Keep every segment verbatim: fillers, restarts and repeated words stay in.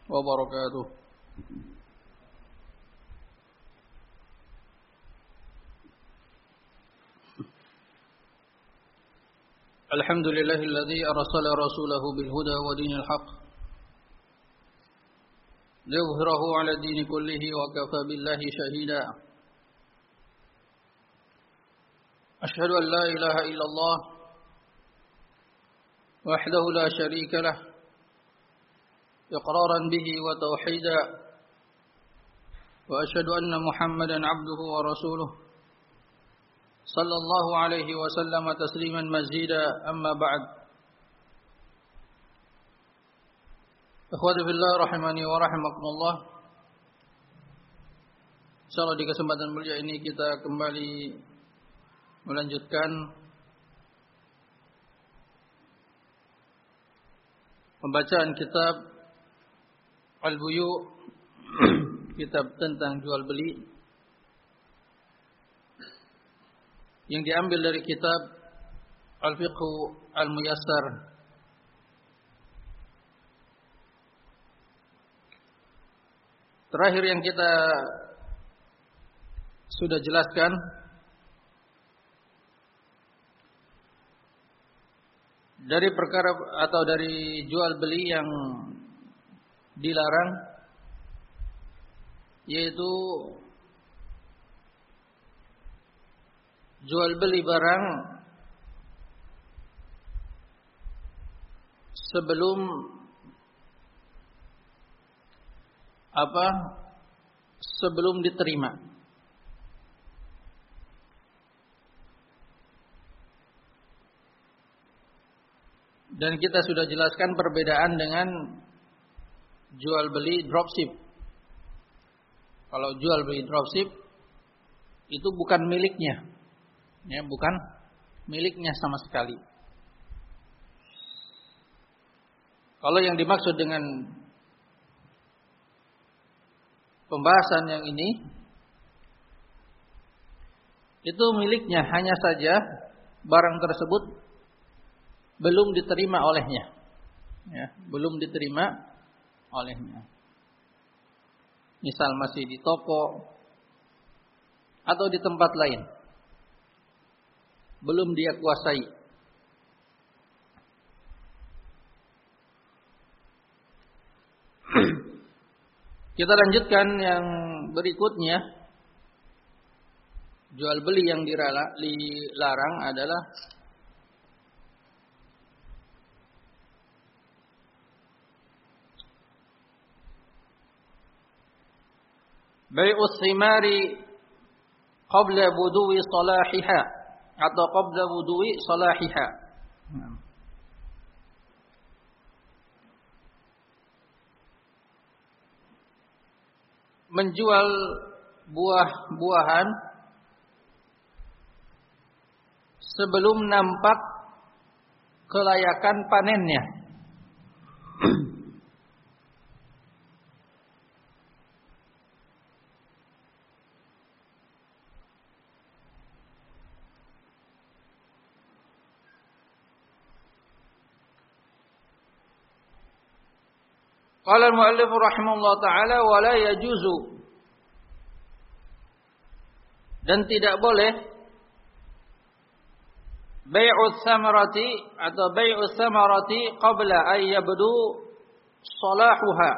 wabarakatuh. Alhamdulillahilladzi arsala rasulahu bil huda wa dinil haqq liyudhhirahu 'ala dini kullihi wa kafa billahi shahida. Ashhadu an la ilaha illallah wahdahu la sharika lah iqraran bihi wa tauhida wa ashhadu anna Muhammadan 'abduhu wa rasuluhu sallallahu alaihi wa sallam tasliman mazida amma ba'd. Akhwati fillah rahimani wa rahimakumullah. Insyaallah di kesempatan mulia ini kita kembali melanjutkan pembacaan kitab Al-Buyu', kitab tentang jual beli yang diambil dari kitab Al-Fiqhu Al-Muyassar. Terakhir yang kita sudah jelaskan dari perkara atau dari jual beli yang dilarang, yaitu jual beli barang sebelum apa? Sebelum diterima. Dan kita sudah jelaskan perbedaan dengan jual beli dropship. Kalau jual beli dropship itu bukan miliknya. Ya, bukan miliknya sama sekali. Kalau yang dimaksud dengan pembahasan yang ini, itu miliknya, hanya saja barang tersebut belum diterima olehnya. Ya, belum diterima olehnya. Misal masih di toko atau di tempat lain, belum dia kuasai. Kita lanjutkan yang berikutnya. Jual beli yang dilarang adalah bai'us thimari qabla buduwi salahiha atau qabla wudu'i salahiha. Menjual buah-buahan sebelum nampak kelayakan panennya. Qala al-mu'allif rahimahullah ta'ala wa la yajuzu, dan tidak boleh bai'us samarati atau bai'us samarati qabla ay yabdu salahuha,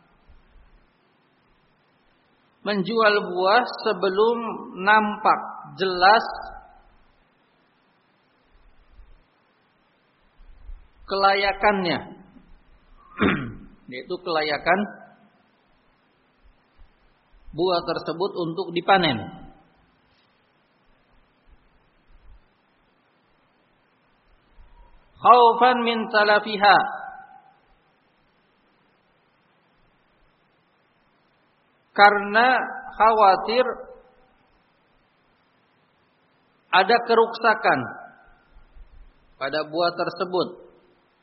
menjual buah sebelum nampak jelas kelayakannya, yaitu kelayakan buah tersebut untuk dipanen. Khaufan min talafiha, karena khawatir ada keruksakan pada buah tersebut.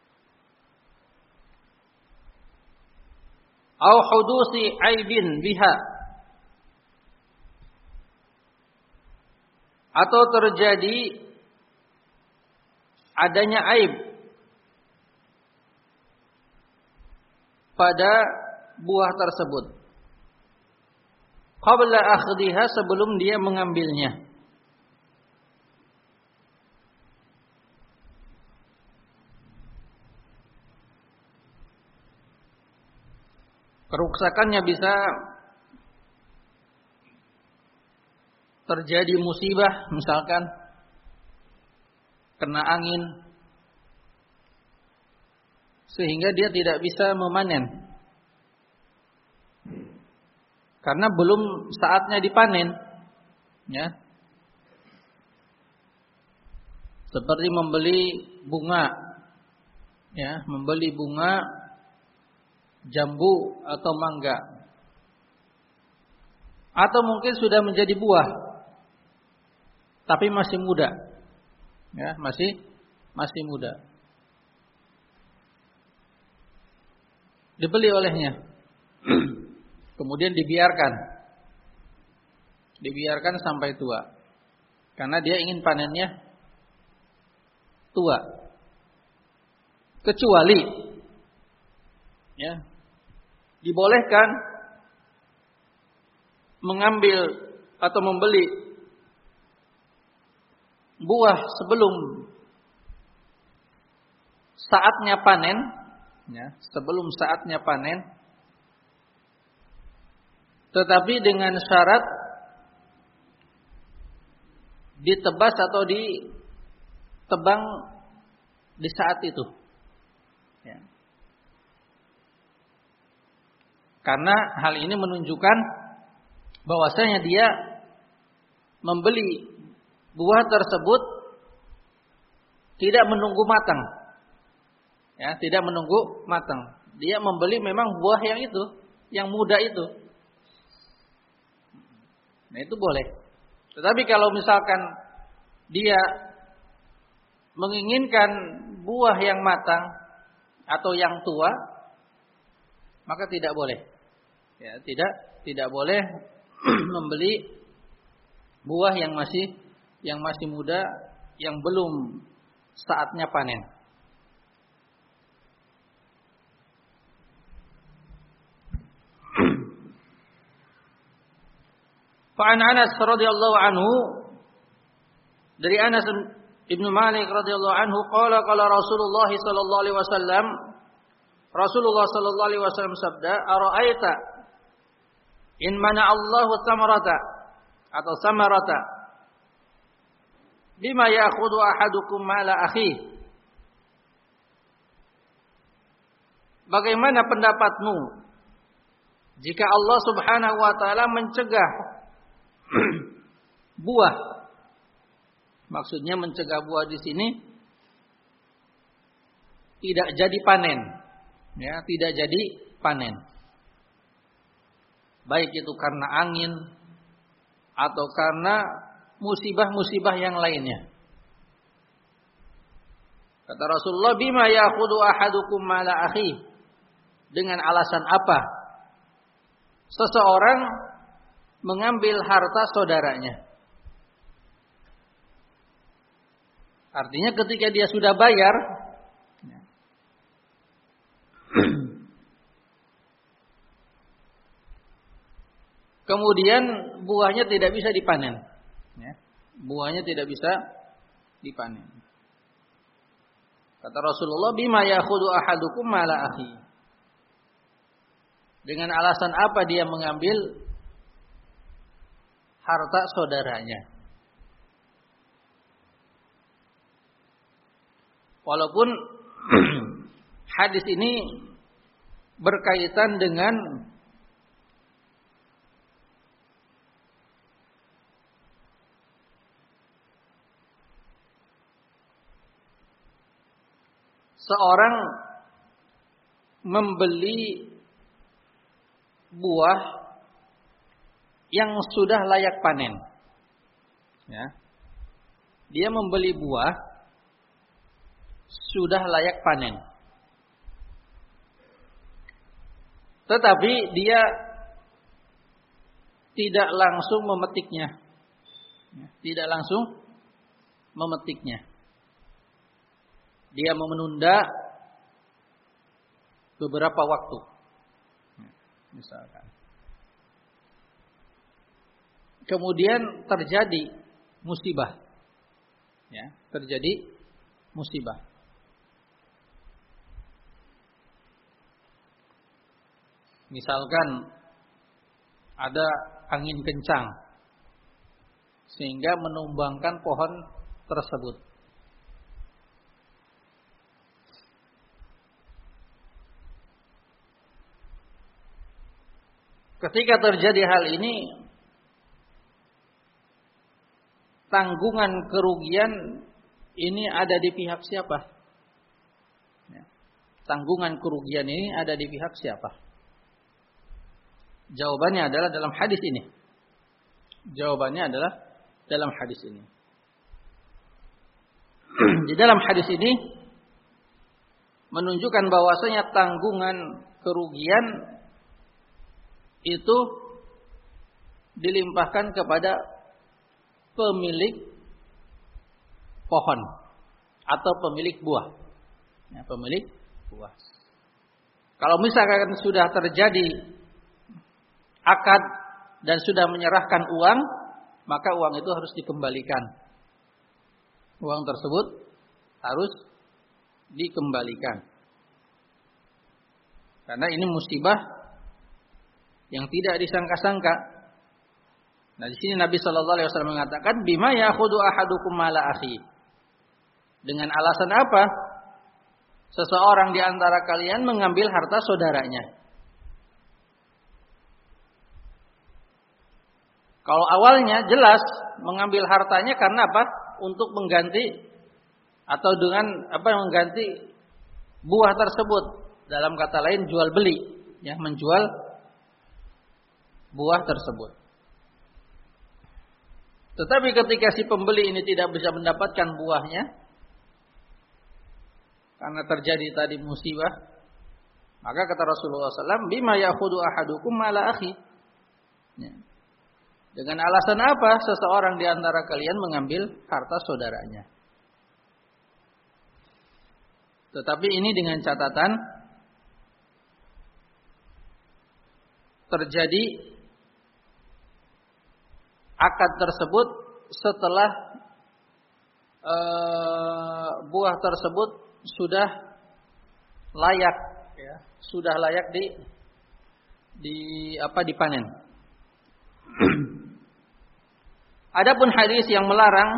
Au hudusi aibin biha, atau terjadi adanya aib pada buah tersebut. Qabla akhdhiha, sebelum dia mengambilnya. Kerusakannya bisa terjadi musibah, misalkan kena angin, sehingga dia tidak bisa memanen karena belum saatnya dipanen, ya. Seperti membeli bunga, ya, membeli bunga jambu atau mangga, atau mungkin sudah menjadi buah tapi masih muda, ya, masih masih muda, dibeli olehnya, kemudian dibiarkan dibiarkan sampai tua karena dia ingin panennya tua, kecuali, ya, dibolehkan mengambil atau membeli buah sebelum saatnya panen, ya, sebelum saatnya panen, tetapi dengan syarat ditebas atau ditebang di saat itu, ya. Karena hal ini menunjukkan bahwasanya dia membeli buah tersebut tidak menunggu matang, ya, tidak menunggu matang. Dia membeli memang buah yang itu, yang muda itu. Nah, itu boleh. Tetapi kalau misalkan dia menginginkan buah yang matang atau yang tua, maka tidak boleh. Ya, tidak tidak boleh membeli buah yang masih yang masih muda, yang belum saatnya panen. Fa'an Anas radhiyallahu anhu, dari Anas Ibnu Malik radhiyallahu anhu, qala qala Rasulullah sallallahu alaihi wasallam, Rasulullah sallallahu alaihi wasallam sabda, ara'aita in mana Allahu samarata atau samarata bima ya'khudhu ahadukum mala akhi. Bagaimana pendapatmu jika Allah Subhanahu wa taala mencegah buah? Maksudnya mencegah buah di sini tidak jadi panen, ya, tidak jadi panen. Baik itu karena angin atau karena musibah-musibah yang lainnya. Kata Rasulullah, bima ya'khudhu ahadukum mala akhi, dengan alasan apa seseorang mengambil harta saudaranya? Artinya ketika dia sudah bayar, kemudian buahnya tidak bisa dipanen, ya, buahnya tidak bisa dipanen. Kata Rasulullah, bima ya'khudhu ahadukum mala akhi, dengan alasan apa dia mengambil harta saudaranya? Walaupun hadis ini berkaitan dengan seorang membeli buah yang sudah layak panen, ya. Dia membeli buah sudah layak panen, tetapi dia tidak langsung memetiknya, tidak langsung memetiknya. Dia menunda beberapa waktu. misalkan. Kemudian terjadi musibah. Ya, terjadi musibah. Misalkan ada angin kencang sehingga menumbangkan pohon tersebut. Ketika terjadi hal ini, tanggungan kerugian ini ada di pihak siapa? Ya. Tanggungan kerugian ini ada di pihak siapa? Jawabannya adalah dalam hadis ini. Jawabannya adalah dalam hadis ini. Di dalam hadis ini menunjukkan bahwasanya tanggungan kerugian itu dilimpahkan kepada pemilik pohon atau pemilik buah. Ya, pemilik buah. Kalau misalkan sudah terjadi akad dan sudah menyerahkan uang, maka uang itu harus dikembalikan. Uang tersebut harus dikembalikan. Karena ini musibah yang tidak disangka-sangka. Nah, di sini Nabi Shallallahu Alaihi Wasallam mengatakan, bima ya'khudhu ahadukum mala akhi. Dengan alasan apa seseorang di antara kalian mengambil harta saudaranya? Kalau awalnya jelas mengambil hartanya karena apa? Untuk mengganti atau dengan apa mengganti buah tersebut. Dalam kata lain jual beli, ya, menjual buah tersebut. Tetapi ketika si pembeli ini tidak bisa mendapatkan buahnya karena terjadi tadi musibah, maka kata Rasulullah shallallahu alaihi wasallam, bima ya'khudhu ahadukum mala akhi. Ya. Dengan alasan apa seseorang di antara kalian mengambil harta saudaranya? Tetapi ini dengan catatan terjadi akad tersebut setelah e, buah tersebut sudah layak, ya, sudah layak di di apa dipanen. Adapun hadis yang melarang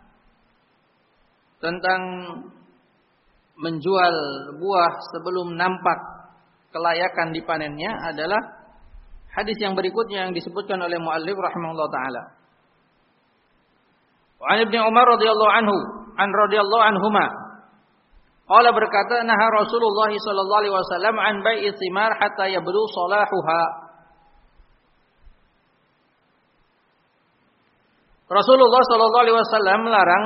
tentang menjual buah sebelum nampak kelayakan dipanennya adalah hadis yang berikutnya yang disebutkan oleh muallif rahimahullah taala. Wa an Ibnu Umar radhiyallahu anhu, an radhiyallahu anhuma. Qala berkata, naha Rasulullah sallallahu alaihi wasallam an bai'i thimar hatta yabdu salahuha. Rasulullah sallallahu alaihi wasallam melarang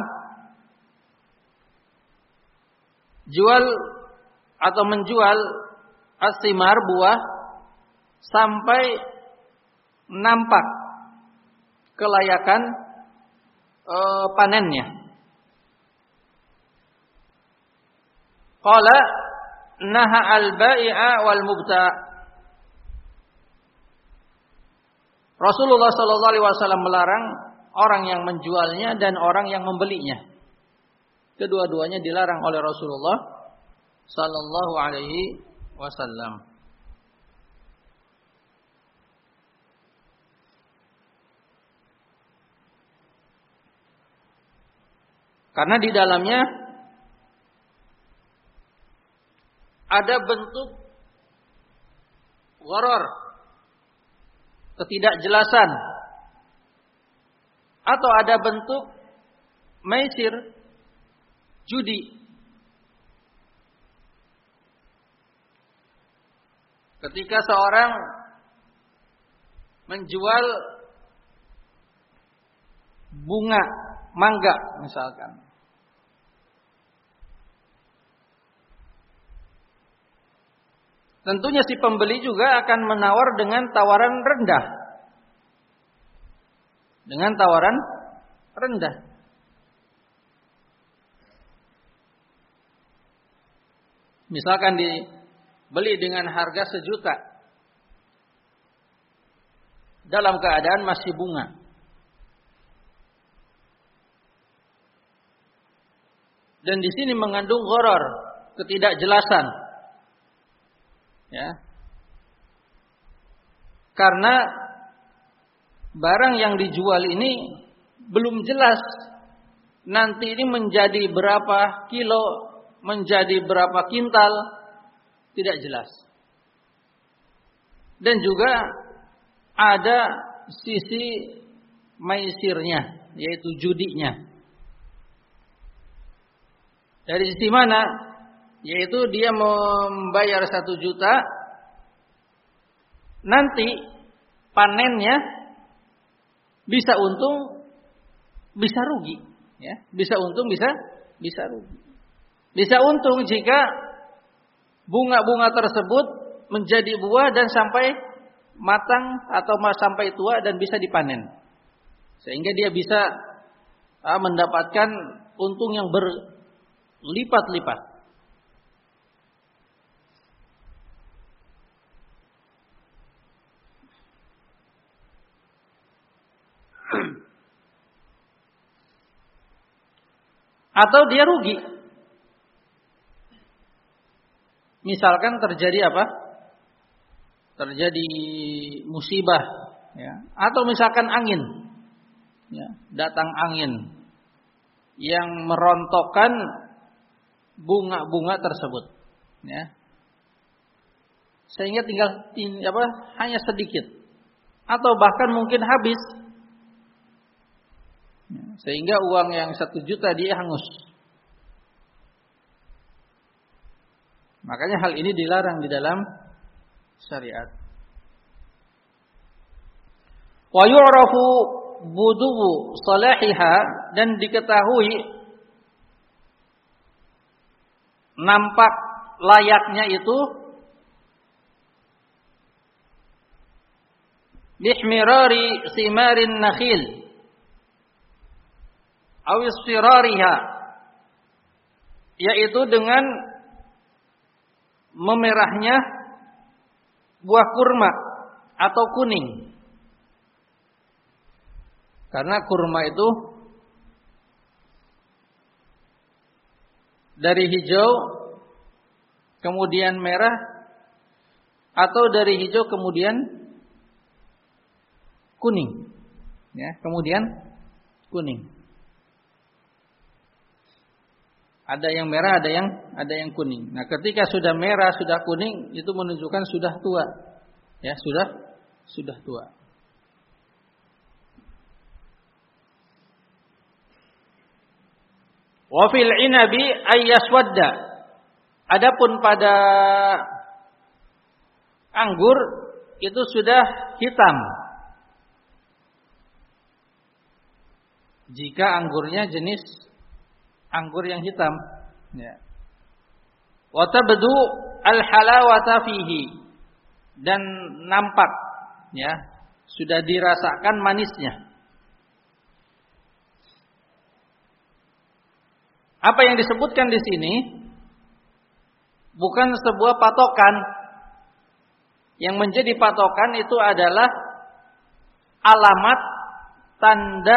jual atau menjual as-thimar buah sampai nampak kelayakan e, panennya. Qala naha al-bai'a wal mubta'. Rasulullah sallallahu alaihi wasallam melarang orang yang menjualnya dan orang yang membelinya. Kedua-duanya dilarang oleh Rasulullah sallallahu alaihi wasallam. Karena di dalamnya ada bentuk gharar, ketidakjelasan, atau ada bentuk maisir, judi. Ketika seorang menjual bunga mangga misalkan, tentunya si pembeli juga akan menawar dengan tawaran rendah. Dengan tawaran rendah. Misalkan dibeli dengan harga sejuta. dalam keadaan masih bunga. Dan di sini mengandung gharar, ketidakjelasan. Ya. Karena barang yang dijual ini belum jelas nanti ini menjadi berapa kilo, menjadi berapa kintal, tidak jelas. Dan juga ada sisi maisirnya, yaitu judinya. Dari sisi mana? Yaitu dia membayar satu juta, nanti panennya bisa untung, bisa rugi. Ya, bisa untung, bisa bisa rugi. Bisa untung jika bunga-bunga tersebut menjadi buah dan sampai matang atau sampai tua dan bisa dipanen, sehingga dia bisa uh, mendapatkan untung yang berlipat-lipat. Atau dia rugi. Misalkan terjadi apa? Terjadi musibah, ya. Atau misalkan angin, ya. Datang angin yang merontokkan bunga-bunga tersebut, ya. Sehingga tinggal apa? Hanya sedikit, atau bahkan mungkin habis. Sehingga uang yang satu juta dia hangus. Makanya hal ini dilarang di dalam syariat. Wa yu'rafu buduwu salahiha, dan diketahui nampak layaknya itu bihmirari simarin nakhil awis firariha, yaitu dengan memerahnya buah kurma atau kuning. Karena kurma itu dari hijau kemudian merah, atau dari hijau kemudian kuning, ya, kemudian kuning. Ada yang merah, ada yang ada yang kuning. Nah, ketika sudah merah, sudah kuning, itu menunjukkan sudah tua. Ya, sudah sudah tua. Wa fil inabi ayyaswadda. Adapun pada anggur itu sudah hitam. Jika anggurnya jenis anggur yang hitam, ya. Wa tabdu al-halawata fihi, dan nampak, ya, sudah dirasakan manisnya. Apa yang disebutkan di sini bukan sebuah patokan. Yang menjadi patokan itu adalah alamat, tanda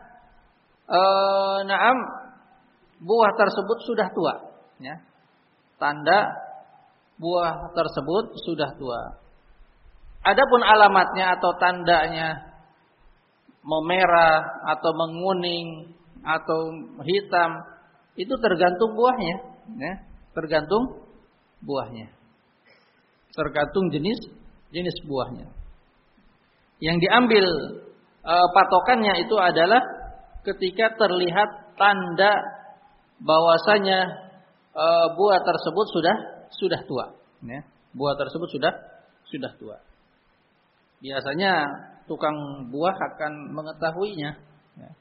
eh, naam buah tersebut sudah tua, ya. Tanda buah tersebut sudah tua. Adapun alamatnya atau tandanya memerah atau menguning atau hitam, itu tergantung buahnya, ya. Tergantung buahnya. Tergantung jenis jenis buahnya. Yang diambil e, patokannya itu adalah ketika terlihat tanda bahwasanya e, buah tersebut sudah sudah tua, ya. Buah tersebut sudah sudah tua. Biasanya tukang buah akan mengetahuinya, ya,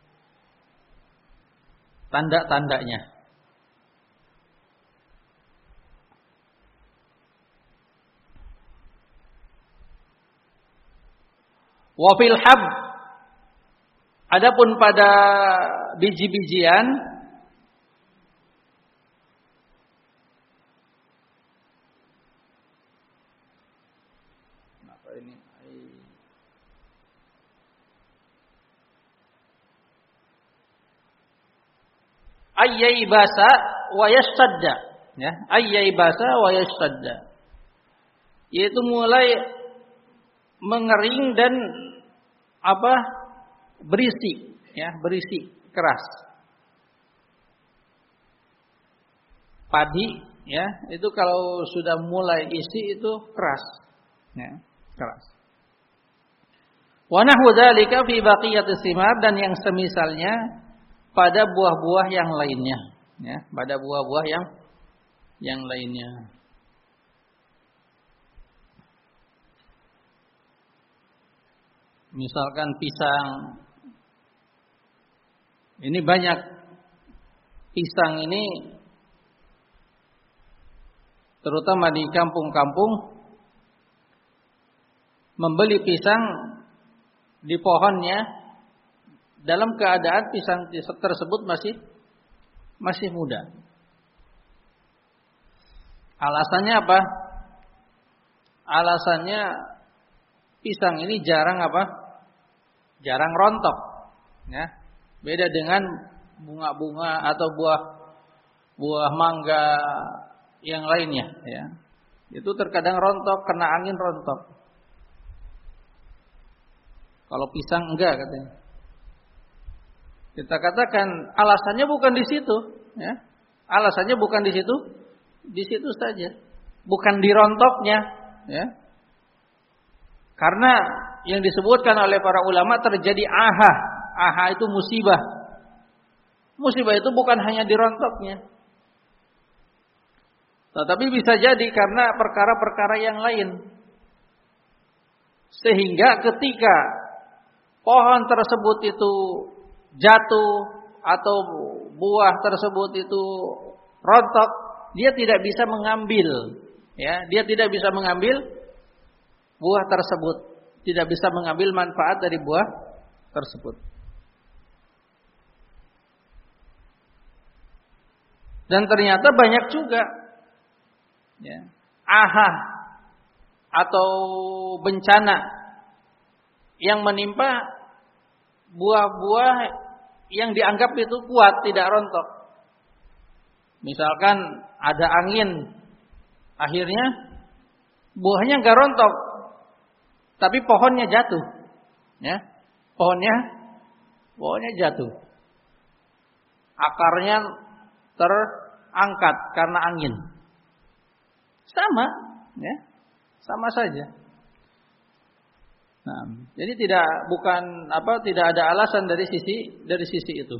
tanda-tandanya. Wa fil hab, adapun pada biji-bijian, apa ini? ayyaibasa wa yashtadda, ya, ayyaibasa wa yashtadda. Yaitu mulai mengering dan apa? berisi, ya, berisi keras. Padi, ya, itu kalau sudah mulai isi itu keras, ya, keras. Wa nahwu dzalika fi baqiyatis thimar, dan yang semisalnya pada buah-buah yang lainnya, ya, pada buah-buah yang yang lainnya. Misalkan pisang, ini banyak pisang ini, terutama di kampung-kampung, membeli pisang di pohonnya dalam keadaan pisang tersebut masih masih muda. Alasannya apa? Alasannya pisang ini jarang apa? Jarang rontok, ya. Beda dengan bunga-bunga atau buah buah mangga yang lainnya, ya. Itu terkadang rontok, kena angin rontok. Kalau pisang enggak, katanya. Kita katakan alasannya bukan di situ, ya. Alasannya bukan di situ, di situ saja. Bukan di rontoknya, ya. Karena yang disebutkan oleh para ulama terjadi aha. Aha itu musibah. Musibah itu bukan hanya di rontoknya. Tetapi bisa jadi karena perkara-perkara yang lain. Sehingga ketika pohon tersebut itu jatuh atau buah tersebut itu rontok, dia tidak bisa mengambil, ya, dia tidak bisa mengambil buah tersebut, tidak bisa mengambil manfaat dari buah tersebut. Dan ternyata banyak juga, ya, aha atau bencana yang menimpa buah-buah yang dianggap itu kuat, tidak rontok. Misalkan ada angin, akhirnya buahnya nggak rontok, tapi pohonnya jatuh, ya, pohonnya, pohonnya jatuh, akarnya terangkat karena angin. Sama, ya, sama saja. Nah, jadi tidak bukan apa tidak ada alasan dari sisi dari sisi itu.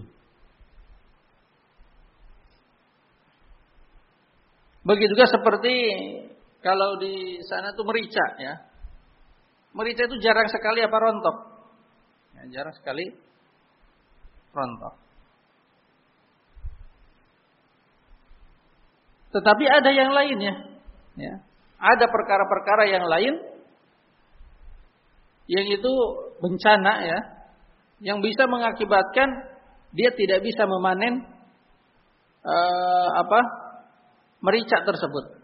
Begitu juga seperti kalau di sana tuh merica, ya. Merica itu jarang sekali apa rontok. Ya, jarang sekali rontok. Tetapi ada yang lainnya, ya. Ada perkara-perkara yang lain yang itu bencana, ya, yang bisa mengakibatkan dia tidak bisa memanen uh, apa merica tersebut.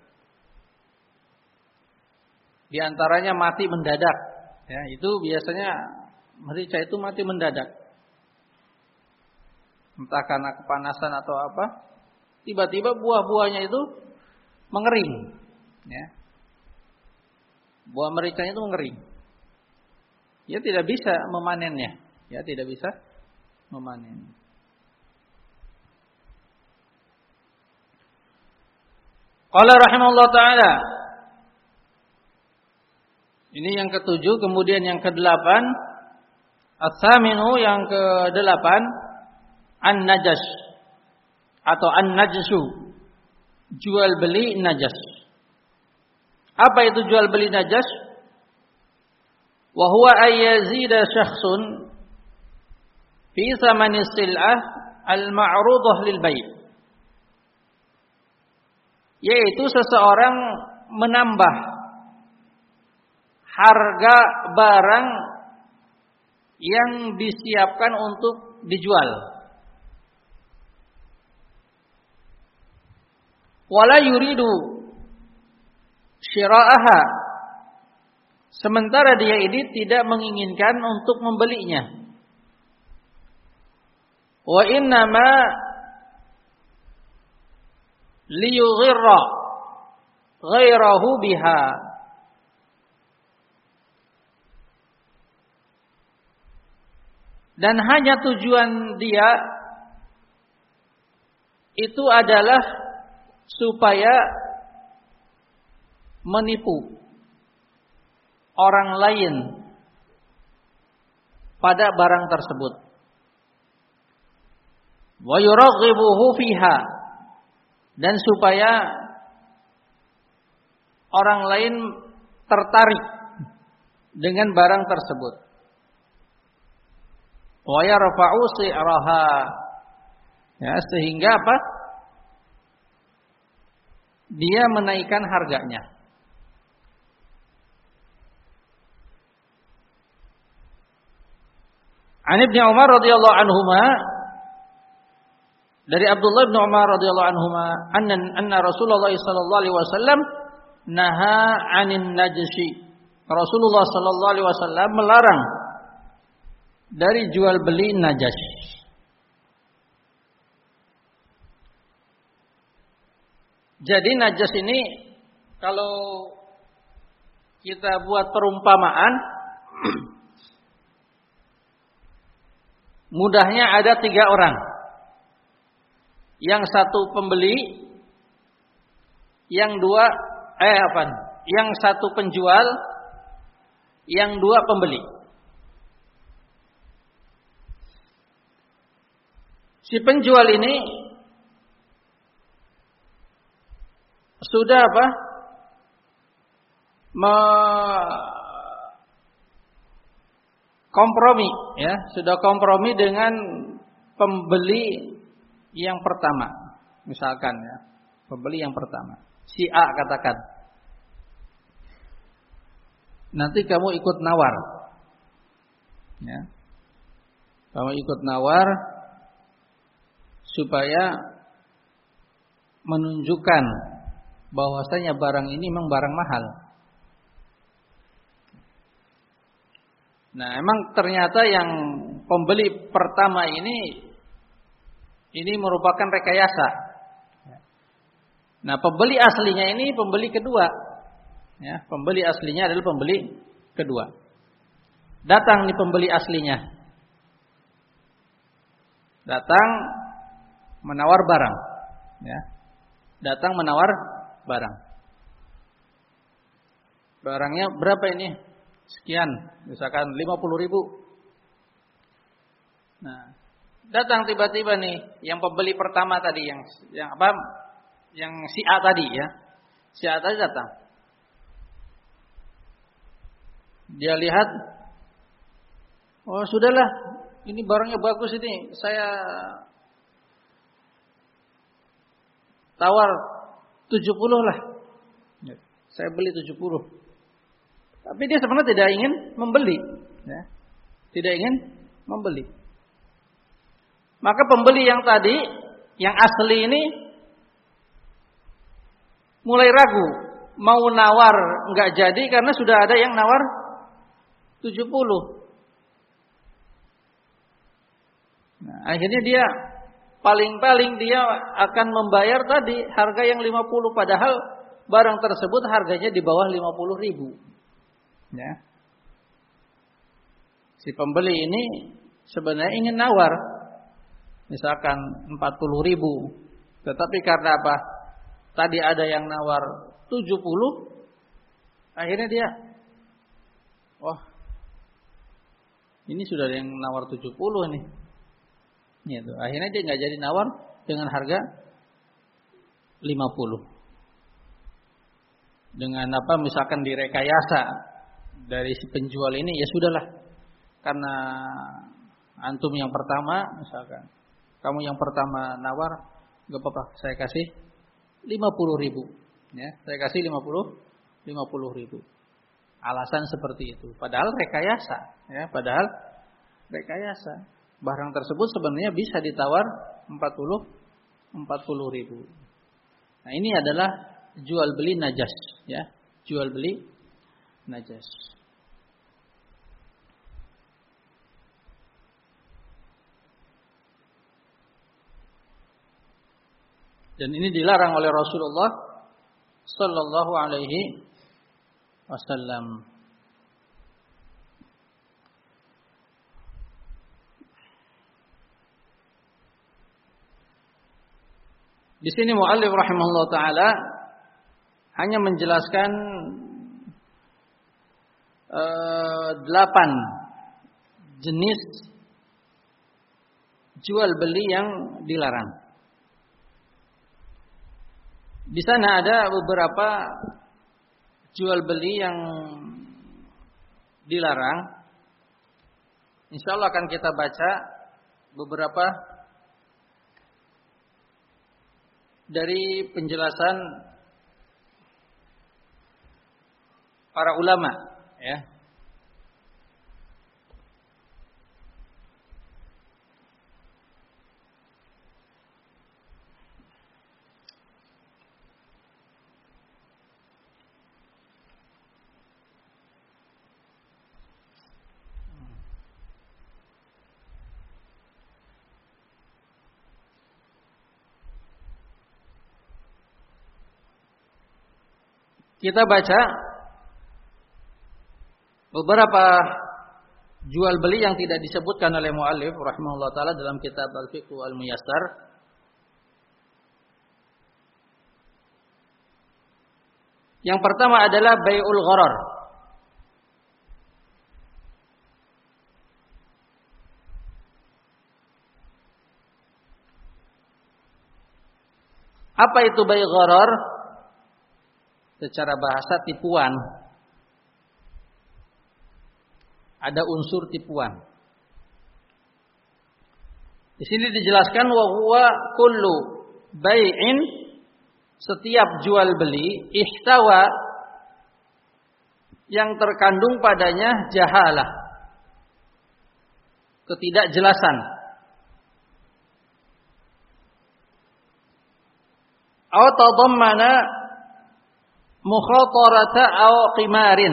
Di antaranya mati mendadak, ya, itu biasanya merica itu mati mendadak, entah karena kepanasan atau apa, tiba-tiba buah-buahnya itu mengering, ya, buah mericanya itu mengering. Ya tidak bisa memanennya, ya tidak bisa memanen. Qala rahimahullah ta'ala. Ini yang ketujuh, kemudian yang kedelapan, as-saminu, yang kedelapan, an-najas atau an-najsu, jual beli najas. Apa itu jual beli najas? Wa huwa ayyazida syakhsun fi thamani sil'ah al-ma'rudah lil bai'. Yaitu seseorang menambah harga barang yang disiapkan untuk dijual. Wala yuridu syira'aha, sementara dia ini tidak menginginkan untuk membelinya. Wa innama liyughirra ghairahu biha. Dan hanya tujuan dia itu adalah supaya menipu orang lain pada barang tersebut. Wa yuraghibuhu fiha, dan supaya orang lain tertarik dengan barang tersebut. Wa yarfa'u si'raha, ya, sehingga apa? Dia menaikkan harganya. An Ibnu Umar radhiyallahu anhuma, dari Abdullah bin Umar radhiyallahu anhuma, anna anna Rasulullah sallallahu alaihi wasallam naha 'anil najshi. Rasulullah sallallahu alaihi wasallam melarang dari jual beli najas. Jadi najas ini kalau kita buat perumpamaan, mudahnya ada tiga orang. Yang satu pembeli, yang dua eh apa? Yang satu penjual, yang dua pembeli. Si penjual ini sudah apa? Me kompromi, ya, sudah kompromi dengan pembeli yang pertama. Misalkan, ya, pembeli yang pertama, si A katakan, nanti kamu ikut nawar, ya, kamu ikut nawar supaya menunjukkan bahwasanya barang ini memang barang mahal. Nah, emang ternyata yang pembeli pertama ini ini merupakan rekayasa. Nah, pembeli aslinya ini pembeli kedua. Ya, pembeli aslinya adalah pembeli kedua. Datang nih pembeli aslinya. Datang menawar barang, ya. Datang menawar barang. Barangnya berapa ini? Sekian, misalkan lima puluh ribu. Nah, datang tiba-tiba nih yang pembeli pertama tadi, yang yang apa? Yang si A tadi, ya. Si A tadi datang. Dia lihat, oh sudahlah, ini barangnya bagus ini, saya tawar tujuh puluh lah. Saya beli tujuh puluh. Tapi dia sebenarnya tidak ingin membeli, ya. Tidak ingin membeli. Maka pembeli yang tadi, yang asli ini mulai ragu, mau nawar enggak jadi karena sudah ada yang nawar tujuh puluh. Nah, akhirnya dia paling-paling dia akan membayar tadi harga yang lima puluh, padahal barang tersebut harganya di bawah lima puluh ribu. Ya. Si pembeli ini sebenarnya ingin nawar misalkan empat puluh ribu, tetapi karena apa? Tadi ada yang nawar tujuh puluh, akhirnya dia, wah, ini sudah ada yang nawar tujuh puluh nih. Gitu. Akhirnya dia nggak jadi nawar dengan harga lima puluh. Dengan apa? Misalkan direkayasa dari si penjual ini, ya sudahlah, karena antum yang pertama, misalkan kamu yang pertama nawar, nggak apa-apa, saya kasih lima puluh ribu, ya, saya kasih lima puluh ribu. Alasan seperti itu, padahal rekayasa, ya, padahal rekayasa. Barang tersebut sebenarnya bisa ditawar empat puluh ribu. Nah, ini adalah jual beli najas, ya, jual beli najas. Dan ini dilarang oleh Rasulullah sallallahu alaihi wasallam. Di sini muallif rahimahullah taala hanya menjelaskan uh, delapan jenis jual beli yang dilarang. Di sana ada beberapa jual beli yang dilarang. Insyaallah akan kita baca beberapa dari penjelasan para ulama, ya. Kita baca beberapa jual beli yang tidak disebutkan oleh muallif rahimahullah taala dalam kitab Al-Fiqh Al-Muyassar. Yang pertama adalah bai'ul gharar. Apa itu bai' gharar? Secara bahasa tipuan. Ada unsur tipuan. Di sini dijelaskan wa huwa kullu bai'in, setiap jual beli ihtawa yang terkandung padanya jahalah, ketidakjelasan. Aw tadammana mukhatarata aw qimarin,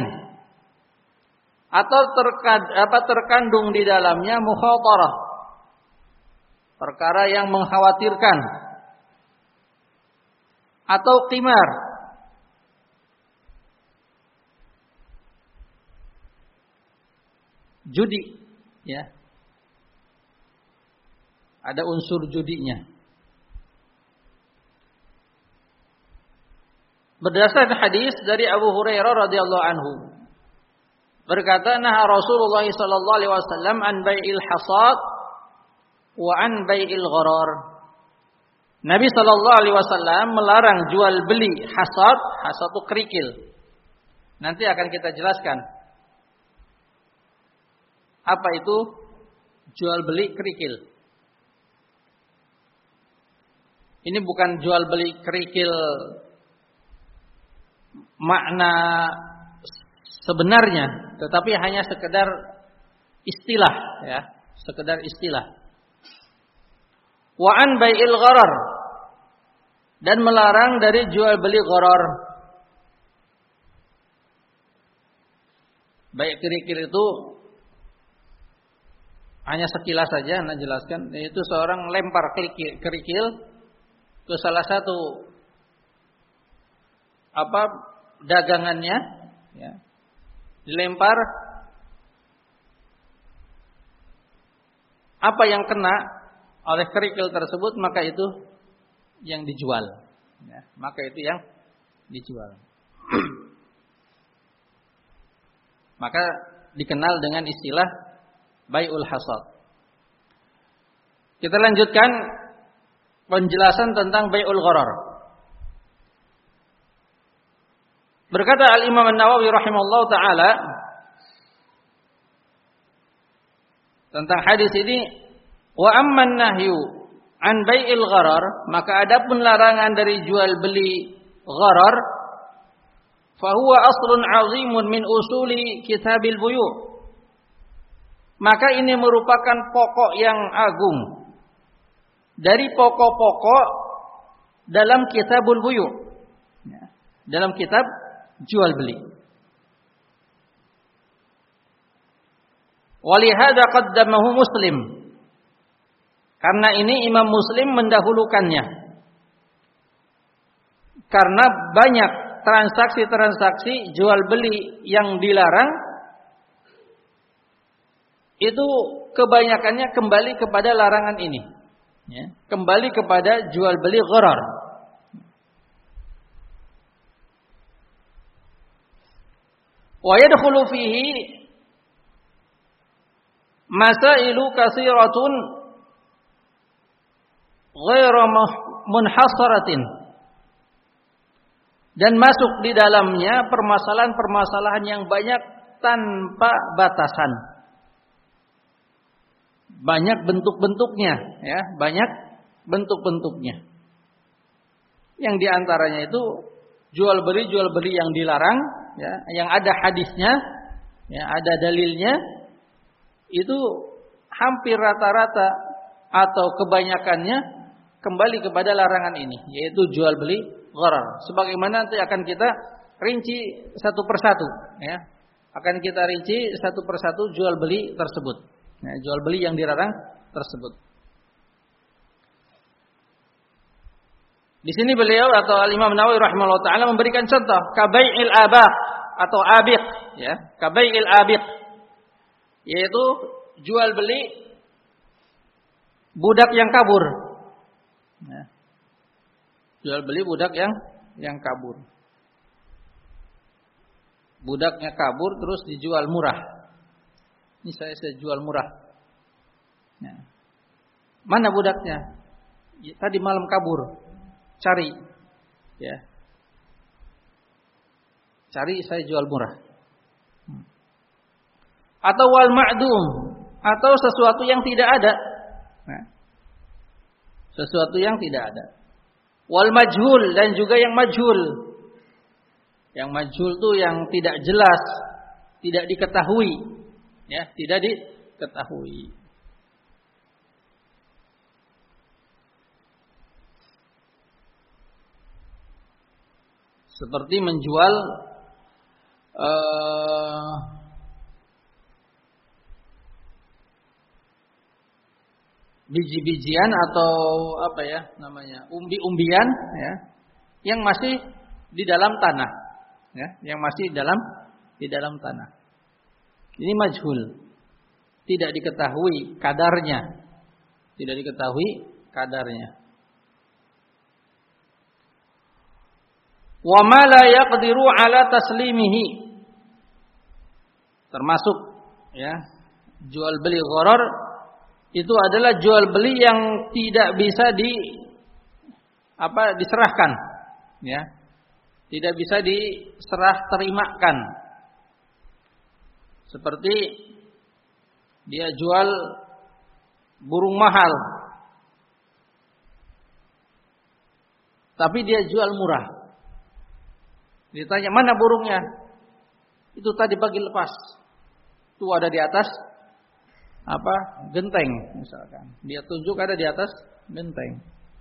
atau terkad, apa terkandung di dalamnya mukhatarah, perkara yang mengkhawatirkan, atau qimar, judi, ya, ada unsur judinya. Berdasarkan hadis dari Abu Hurairah radhiyallahu anhu, berkata, "Naha Rasulullah sallallahu alaihi wasallam an bai'il hasad wa an bai'il gharar." Nabi sallallahu alaihi wasallam melarang jual beli hasad, hasad itu kerikil. Nanti akan kita jelaskan apa itu jual beli kerikil. Ini bukan jual beli kerikil makna sebenarnya, tetapi hanya sekedar istilah, ya, sekedar istilah. Wa an bai'il gharar, dan melarang dari jual beli gharar. Baik kerikil itu hanya sekilas saja Anda jelaskan, yaitu seorang lempar kerikil, kerikil ke salah satu apa dagangannya, ya, dilempar, apa yang kena oleh kerikil tersebut maka itu yang dijual, ya, maka itu yang dijual. Maka dikenal dengan istilah bai'ul hasad. Kita lanjutkan penjelasan tentang bai'ul gharar. Berkata Al-Imam An-Nawawi rahimahullah ta'ala tentang hadis ini, wa amman nahyu an bai'il gharar, maka adapun larangan dari jual beli gharar, fahuwa aslun azimun min usuli kitabil buyu', maka ini merupakan pokok yang agung dari pokok-pokok dalam kitabul buyu', dalam kitab jual beli. Walihada qaddamahu Muslim, karena ini Imam Muslim mendahulukannya. karena banyak transaksi-transaksi jual beli yang dilarang itu kebanyakannya kembali kepada larangan ini, ya, kembali kepada jual beli gharar. Wa yadkhulu fihi masailu katsiratun ghairu munhasaratin, dan masuk di dalamnya permasalahan-permasalahan yang banyak tanpa batasan. Banyak bentuk-bentuknya, ya, banyak bentuk-bentuknya. Yang diantaranya itu jual beli jual beli yang dilarang, ya, yang ada hadisnya, ya, ada dalilnya, itu hampir rata-rata atau kebanyakannya kembali kepada larangan ini, yaitu jual beli gharar. Sebagaimana nanti akan kita rinci satu persatu, ya, akan kita rinci satu persatu jual beli tersebut. Nah, jual beli yang dilarang tersebut. Di sini beliau atau Al-Imam Nawawi rahimahullah taala memberikan contoh kabai'il abaq atau abiq, ya, kabai'il abiq, yaitu jual beli budak yang kabur. Ya. Jual beli budak yang yang kabur. Budaknya kabur terus dijual murah. Ini saya, saya jual murah. Ya. Mana budaknya? Ya, tadi malam kabur. Cari. Ya. Cari, saya jual murah. Atau wal ma'dum, atau sesuatu yang tidak ada. Nah. Sesuatu yang tidak ada. Wal majhul, dan juga yang majhul. Yang majhul itu yang tidak jelas, tidak diketahui. Ya, tidak diketahui. Seperti menjual uh, biji-bijian atau apa ya namanya, umbi-umbian, ya, yang masih di dalam tanah, ya, yang masih di dalam di dalam tanah. Ini majhul, tidak diketahui kadarnya, tidak diketahui kadarnya. Wa ma la yaqdiru ala taslimihi, termasuk, ya, jual beli gharar itu adalah jual beli yang tidak bisa di apa diserahkan, ya, tidak bisa diserah terimakan. Seperti dia jual burung mahal, tapi dia jual murah. Ditanya, mana burungnya? Itu tadi pagi lepas. Itu ada di atas apa? Genteng misalkan. Dia tunjuk ada di atas genteng.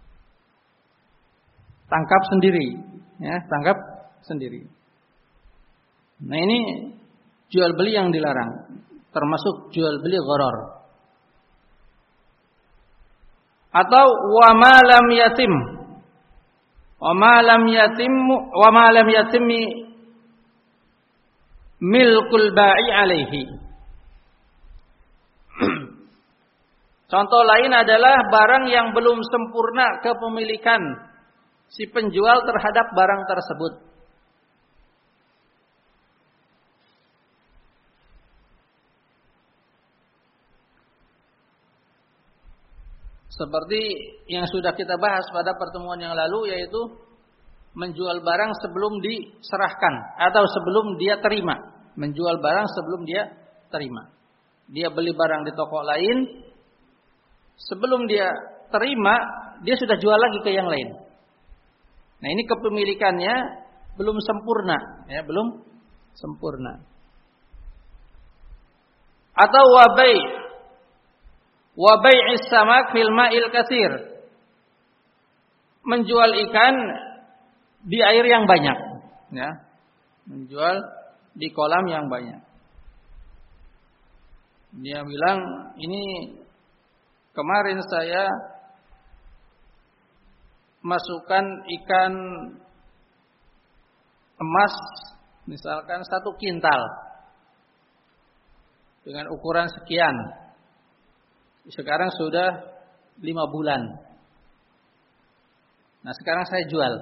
Tangkap sendiri, ya, tangkap sendiri. Nah, ini jual beli yang dilarang, termasuk jual beli gharar. Atau wa ma lam yatim, wa ma lam yatim, wa ma lam yatimi milkul ba'i alaihi. Contoh lain adalah barang yang belum sempurna kepemilikan si penjual terhadap barang tersebut. Seperti yang sudah kita bahas pada pertemuan yang lalu, yaitu menjual barang sebelum diserahkan atau sebelum dia terima. Menjual barang sebelum dia terima. Dia beli barang di toko lain, sebelum dia terima, dia sudah jual lagi ke yang lain. Nah, ini kepemilikannya belum sempurna, ya, belum sempurna. Atau wabai wa bai'is samak fil ma'il katsir, menjual ikan di air yang banyak, ya, menjual di kolam yang banyak. Dia bilang, ini kemarin saya masukkan ikan emas misalkan satu kintal dengan ukuran sekian. Sekarang sudah lima bulan. Nah sekarang saya jual.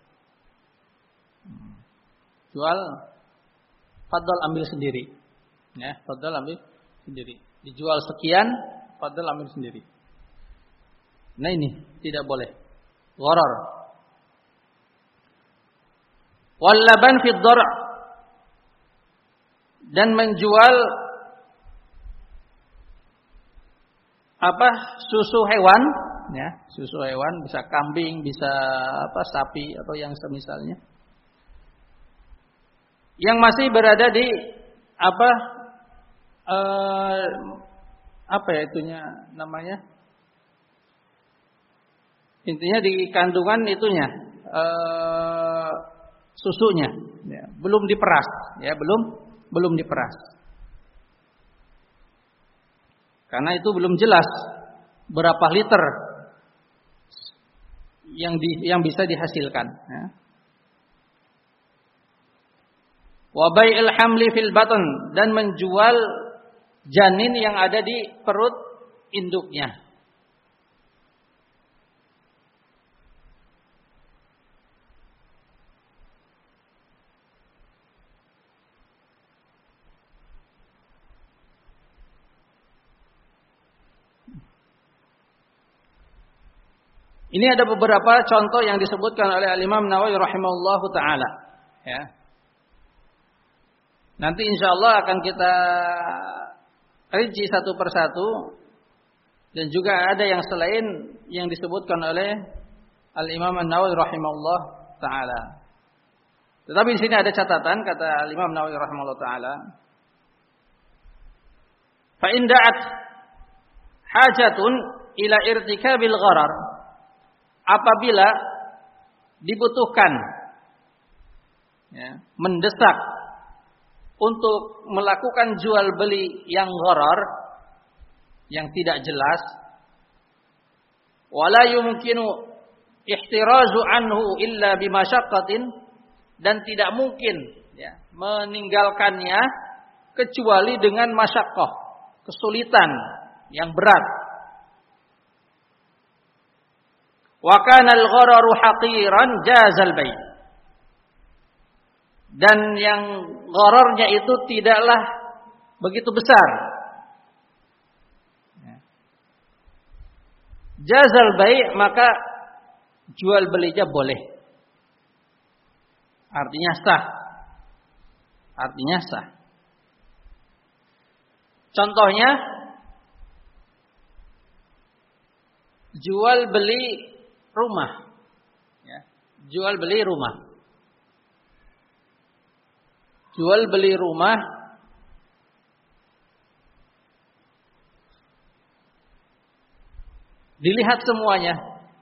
Jual, fadhal ambil sendiri. Ya, fadhal ambil sendiri. Dijual sekian, fadhal ambil sendiri. Nah ini tidak boleh. Gharar. Wal laban fi dhar' dan menjual apa susu hewan, ya, susu hewan bisa kambing, bisa apa sapi atau yang semisalnya. Yang masih berada di apa eh, apa ya itunya namanya? Intinya di kandungan itunya eh, susunya, ya, belum diperas, ya, belum belum diperas. Karena itu belum jelas berapa liter yang di, yang bisa dihasilkan. Ya. Wa bai'il hamli fil batn dan menjual janin yang ada di perut induknya. Ini ada beberapa contoh yang disebutkan oleh Al-Imam Nawawi rahimahullahu taala, ya. Nanti insyaallah akan kita rinci satu persatu dan juga ada yang selain yang disebutkan oleh Al-Imam An-Nawawi rahimahullahu taala. Tetapi di sini ada catatan kata Al-Imam Nawawi rahimahullahu taala. Fa in da'at hajatun ila irtikabil gharar, apabila dibutuhkan, ya, mendesak untuk melakukan jual beli yang gharar, yang tidak jelas, wala yumkinu ihtirazu anhu illa bimasyaqqatin, dan tidak mungkin, ya, meninggalkannya kecuali dengan masyaqqah, kesulitan yang berat. Wa kana al-ghararu haqiran jazal bai'. Dan yang ghararnya itu tidaklah begitu besar. Jazal bai', maka jual belinya boleh. Artinya sah. Artinya sah. Contohnya jual beli rumah, ya. Jual beli rumah, jual beli rumah, dilihat semuanya.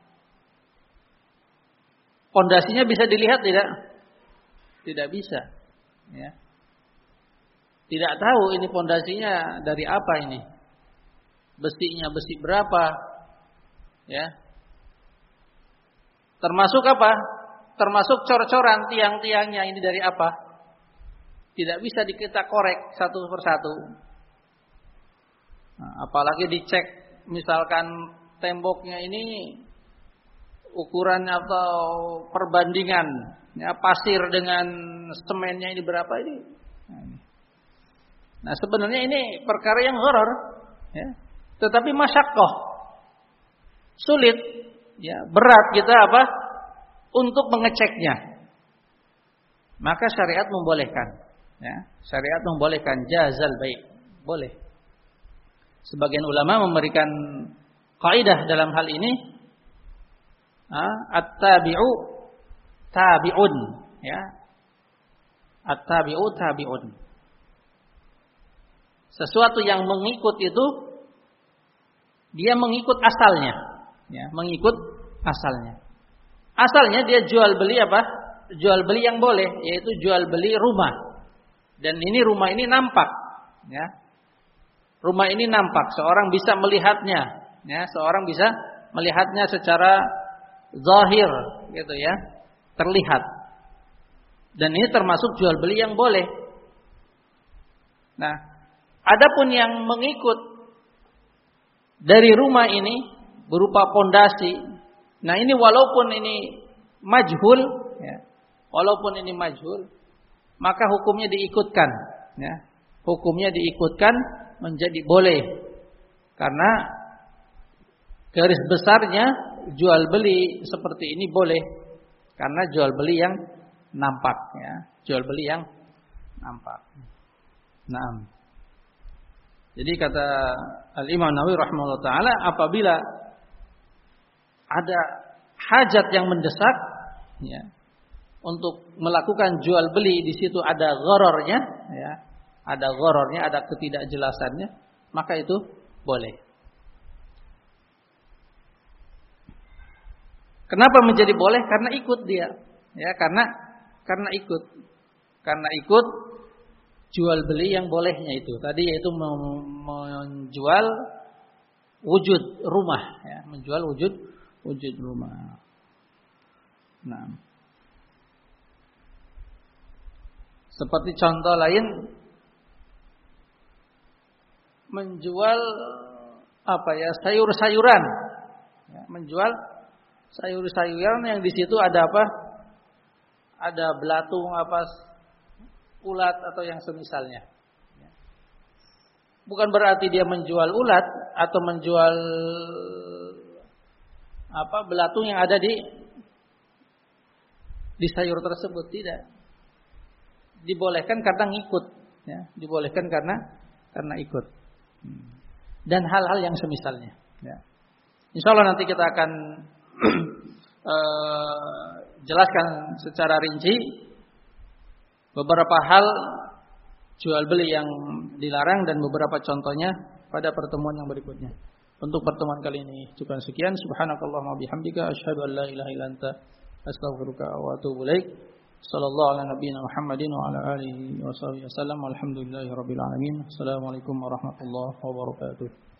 Pondasinya bisa dilihat tidak? Tidak bisa, ya. Tidak tahu ini pondasinya dari apa ini, besinya besi berapa, ya. Termasuk apa? Termasuk cor-coran tiang-tiangnya ini dari apa? Tidak bisa kita korek satu persatu. Nah, apalagi dicek misalkan temboknya ini ukuran atau perbandingan, ya, pasir dengan semennya ini berapa ini? Nah sebenarnya ini perkara yang gharar, ya. Tetapi masyaqqah, sulit. Ya, berat kita apa? Untuk mengeceknya. Maka syariat membolehkan, ya. Syariat membolehkan jazal bai', boleh. Sebagian ulama memberikan kaidah dalam hal ini, at-tabi'u tabi'un, ya. At-tabi'u tabi'un. Sesuatu yang mengikut itu dia mengikut asalnya. Ya, mengikut asalnya. Asalnya dia jual beli apa? Jual beli yang boleh, yaitu jual beli rumah. Dan ini rumah ini nampak, ya. Rumah ini nampak, seorang bisa melihatnya, ya, seorang bisa melihatnya secara zahir, gitu ya, terlihat. Dan ini termasuk jual beli yang boleh. Nah, adapun yang mengikut dari rumah ini berupa pondasi. Nah, ini walaupun ini majhul, ya, walaupun ini majhul, maka hukumnya diikutkan. Ya, hukumnya diikutkan menjadi boleh. Karena garis besarnya jual beli seperti ini boleh. Karena jual beli yang nampak, ya, jual beli yang nampak. Nah, jadi kata Al-Imam Nawawi rahimahullah taala, apabila ada hajat yang mendesak, ya, untuk melakukan jual beli, di situ ada gharornya, ya, ada gharornya, ada ketidakjelasannya, maka itu boleh. Kenapa menjadi boleh? Karena ikut dia, ya, karena karena ikut, karena ikut jual beli yang bolehnya itu tadi, yaitu menjual wujud rumah, ya, menjual wujud wujud rumah. Nah, seperti contoh lain, menjual apa ya, sayur-sayuran, ya, menjual sayur-sayuran yang di situ ada apa? Ada belatung apa, ulat atau yang semisalnya. Bukan berarti dia menjual ulat atau menjual apa belatung yang ada di di sayur tersebut, tidak. Dibolehkan karena ngikut, ya, dibolehkan karena karena ikut. Dan hal-hal yang semisalnya, ya. Insyaallah nanti kita akan uh, jelaskan secara rinci beberapa hal jual beli yang dilarang dan beberapa contohnya pada pertemuan yang berikutnya. Untuk pertemuan kali ini cukup sekian. Subhanakallahumma bihamdika asyhadu an la ilaha illa anta astaghfiruka wa atubu ilaik. Sallallahu ala nabiyyina Muhammadin wa ala alihi wa sahbihi wasallam. Walhamdulillahirabbil alamin. Assalamualaikum warahmatullahi wabarakatuh.